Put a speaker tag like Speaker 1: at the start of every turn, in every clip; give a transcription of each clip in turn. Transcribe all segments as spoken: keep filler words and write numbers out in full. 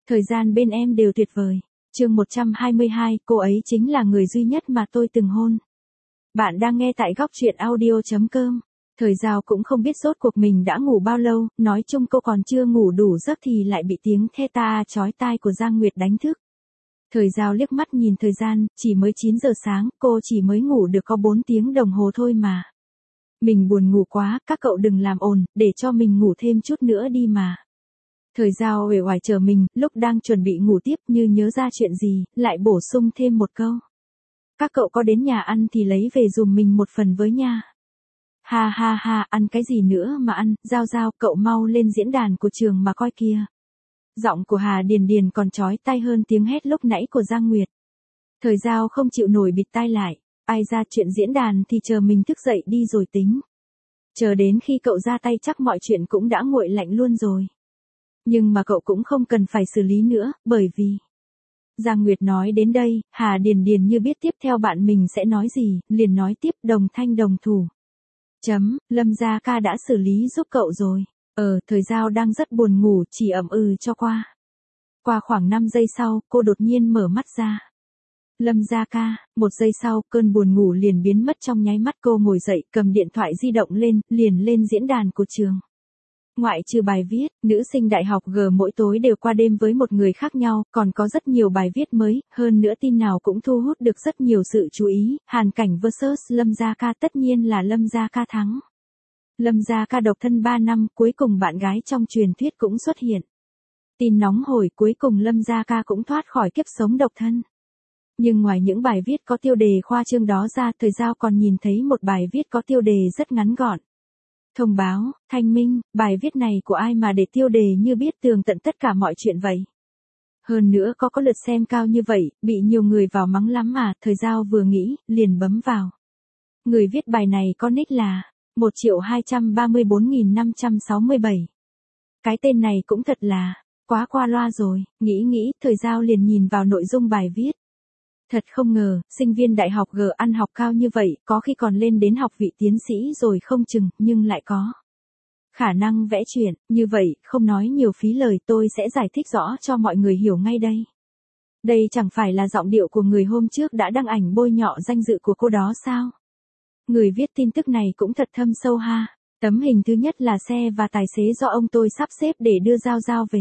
Speaker 1: Thời gian bên em đều tuyệt vời. Chương một trăm hai mươi hai, cô ấy chính là người duy nhất mà tôi từng hôn. Bạn đang nghe tại góc truyện audio chấm com. Thời Giao cũng không biết rốt cuộc mình đã ngủ bao lâu, nói chung cô còn chưa ngủ đủ giấc thì lại bị tiếng thét ta chói tai của Giang Nguyệt đánh thức. Thời Giao liếc mắt nhìn thời gian, chỉ mới chín giờ sáng, cô chỉ mới ngủ được có bốn tiếng đồng hồ thôi mà. Mình buồn ngủ quá, các cậu đừng làm ồn, để cho mình ngủ thêm chút nữa đi mà. Thời Giao uể oải chờ mình, lúc đang chuẩn bị ngủ tiếp như nhớ ra chuyện gì, lại bổ sung thêm một câu. Các cậu có đến nhà ăn thì lấy về dùm mình một phần với nha. Ha ha ha, ăn cái gì nữa mà ăn, Giao Giao, cậu mau lên diễn đàn của trường mà coi kìa. Giọng của Hà Điền Điền còn chói tai hơn tiếng hét lúc nãy của Giang Nguyệt. Thời Giao không chịu nổi bịt tai lại, ai ra chuyện diễn đàn thì chờ mình thức dậy đi rồi tính. Chờ đến khi cậu ra tay chắc mọi chuyện cũng đã nguội lạnh luôn rồi. Nhưng mà cậu cũng không cần phải xử lý nữa, bởi vì... Giang Nguyệt nói đến đây, Hà Điền Điền như biết tiếp theo bạn mình sẽ nói gì, liền nói tiếp đồng thanh đồng thủ. Chấm, Lâm Gia Ca đã xử lý giúp cậu rồi. Ờ, Thời Giao đang rất buồn ngủ, chỉ ậm ừ cho qua. Qua khoảng năm giây sau, cô đột nhiên mở mắt ra. Lâm Gia Ca, một giây sau, cơn buồn ngủ liền biến mất trong nháy mắt, cô ngồi dậy, cầm điện thoại di động lên, liền lên diễn đàn của trường. Ngoại trừ bài viết, nữ sinh đại học G mỗi tối đều qua đêm với một người khác nhau, còn có rất nhiều bài viết mới, hơn nữa tin nào cũng thu hút được rất nhiều sự chú ý, Hàn Cảnh versus Lâm Gia Ca, tất nhiên là Lâm Gia Ca thắng. Lâm Gia Ca độc thân ba năm, cuối cùng bạn gái trong truyền thuyết cũng xuất hiện. Tin nóng hổi, cuối cùng Lâm Gia Ca cũng thoát khỏi kiếp sống độc thân. Nhưng ngoài những bài viết có tiêu đề khoa trương đó ra, Thời Giao còn nhìn thấy một bài viết có tiêu đề rất ngắn gọn. Thông báo, thanh minh, bài viết này của ai mà để tiêu đề như biết tường tận tất cả mọi chuyện vậy. Hơn nữa có có lượt xem cao như vậy, bị nhiều người vào mắng lắm mà, Thời Giao vừa nghĩ, liền bấm vào. Người viết bài này có nick là một triệu hai trăm ba mươi bốn nghìn năm trăm sáu mươi bảy. Cái tên này cũng thật là quá qua loa rồi, nghĩ nghĩ, Thời Giao liền nhìn vào nội dung bài viết. Thật không ngờ, sinh viên đại học G ăn học cao như vậy, có khi còn lên đến học vị tiến sĩ rồi không chừng, nhưng lại có khả năng vẽ truyện, như vậy, không nói nhiều phí lời, tôi sẽ giải thích rõ cho mọi người hiểu ngay đây. Đây chẳng phải là giọng điệu của người hôm trước đã đăng ảnh bôi nhọ danh dự của cô đó sao? Người viết tin tức này cũng thật thâm sâu ha. Tấm hình thứ nhất là xe và tài xế do ông tôi sắp xếp để đưa Giao Giao về.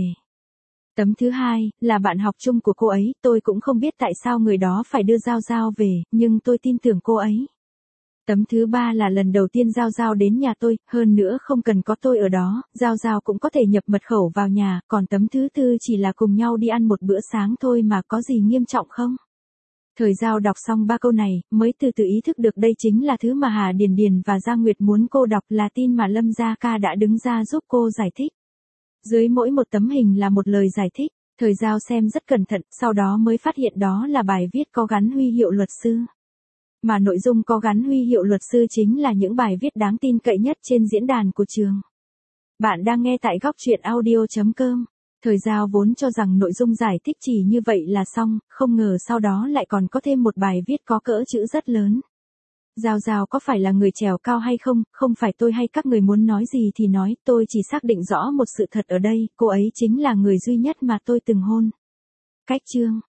Speaker 1: Tấm thứ hai, là bạn học chung của cô ấy, tôi cũng không biết tại sao người đó phải đưa Giao Giao về, nhưng tôi tin tưởng cô ấy. Tấm thứ ba là lần đầu tiên Giao Giao đến nhà tôi, hơn nữa không cần có tôi ở đó, Giao Giao cũng có thể nhập mật khẩu vào nhà, còn tấm thứ tư chỉ là cùng nhau đi ăn một bữa sáng thôi mà có gì nghiêm trọng không? Thời Giao đọc xong ba câu này, mới từ từ ý thức được đây chính là thứ mà Hà Điền Điền và Giang Nguyệt muốn cô đọc, là tin mà Lâm Gia Ca đã đứng ra giúp cô giải thích. Dưới mỗi một tấm hình là một lời giải thích, Thời Giao xem rất cẩn thận, sau đó mới phát hiện đó là bài viết có gắn huy hiệu luật sư. Mà nội dung có gắn huy hiệu luật sư chính là những bài viết đáng tin cậy nhất trên diễn đàn của trường. Bạn đang nghe tại góc truyện audio chấm com. Thời Giao vốn cho rằng nội dung giải thích chỉ như vậy là xong, không ngờ sau đó lại còn có thêm một bài viết có cỡ chữ rất lớn. Giao Giao có phải là người trèo cao hay không, không phải tôi hay các người muốn nói gì thì nói, tôi chỉ xác định rõ một sự thật ở đây, cô ấy chính là người duy nhất mà tôi từng hôn. Cách chương,